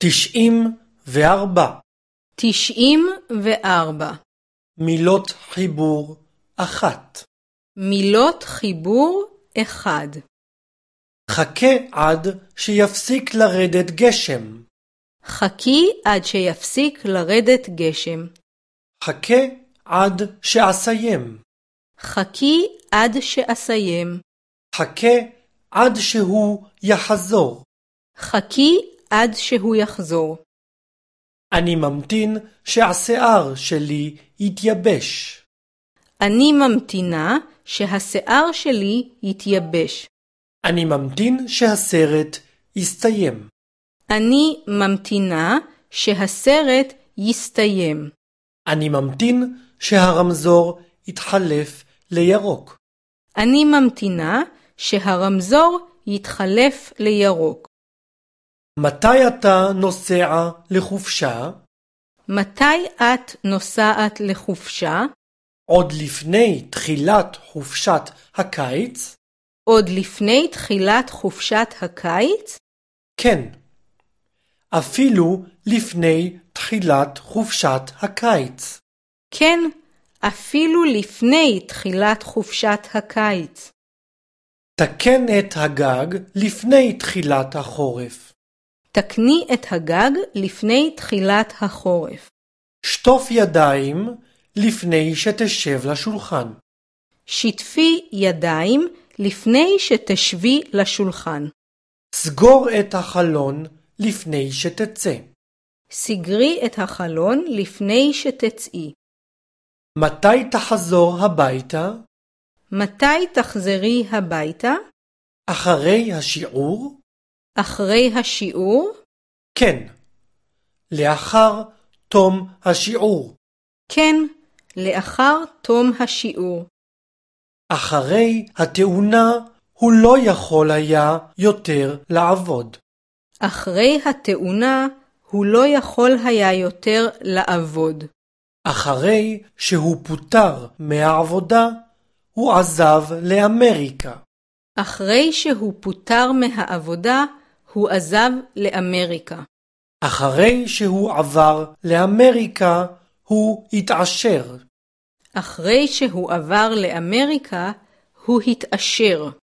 94. 94. מילות חיבור 1. מילות חיבור 1. חכה עד שיפסיק לרדת גשם. חכי עד שיפסיק לרדת גשם. חכה עד שאסיים. חכי עד שאסיים. חכה עד שהוא יחזור. חכי עד שהוא יחזור. אני ממתין שהשיער שלי יתייבש. אני ממתינה שהשיער שלי יתייבש. אני ממתין שהסרט יסתיים. אני ממתינה שהסרט יסתיים. אני ממתין שהרמזור יתחלף לירוק. אני ממתינה שהרמזור יתחלף לירוק. מתי אתה נוסע לחופשה? מתי את נוסעת לחופשה? עוד לפני תחילת חופשת הקיץ? עוד לפני תחילת חופשת הקיץ? כן. אפילו לפני תחילת חופשת הקיץ. כן, אפילו לפני תחילת חופשת הקיץ. תקן את הגג לפני תחילת החורף. תקני את הגג לפני תחילת החורף. שטוף ידיים לפני שתשב לשולחן. שטפי ידיים לפני שתשבי לשולחן. סגור את החלון לפני שתצא. סגרי את החלון לפני שתצאי. מתי תחזור הביתה? מתי תחזרי הביתה? אחרי השיעור? אחרי השיעור? כן. לאחר תום השיעור. כן, לאחר תום השיעור. אחרי התאונה הוא לא יכול היה יותר לעבוד. אחרי התאונה הוא לא יכול היה יותר לעבוד. אחרי שהוא פוטר מהעבודה, הוא עזב לאמריקה. אחרי שהוא פוטר מהעבודה, הוא עזב לאמריקה. אחרי שהוא עבר לאמריקה, הוא התעשר. אחרי שהוא עבר לאמריקה, הוא התעשר.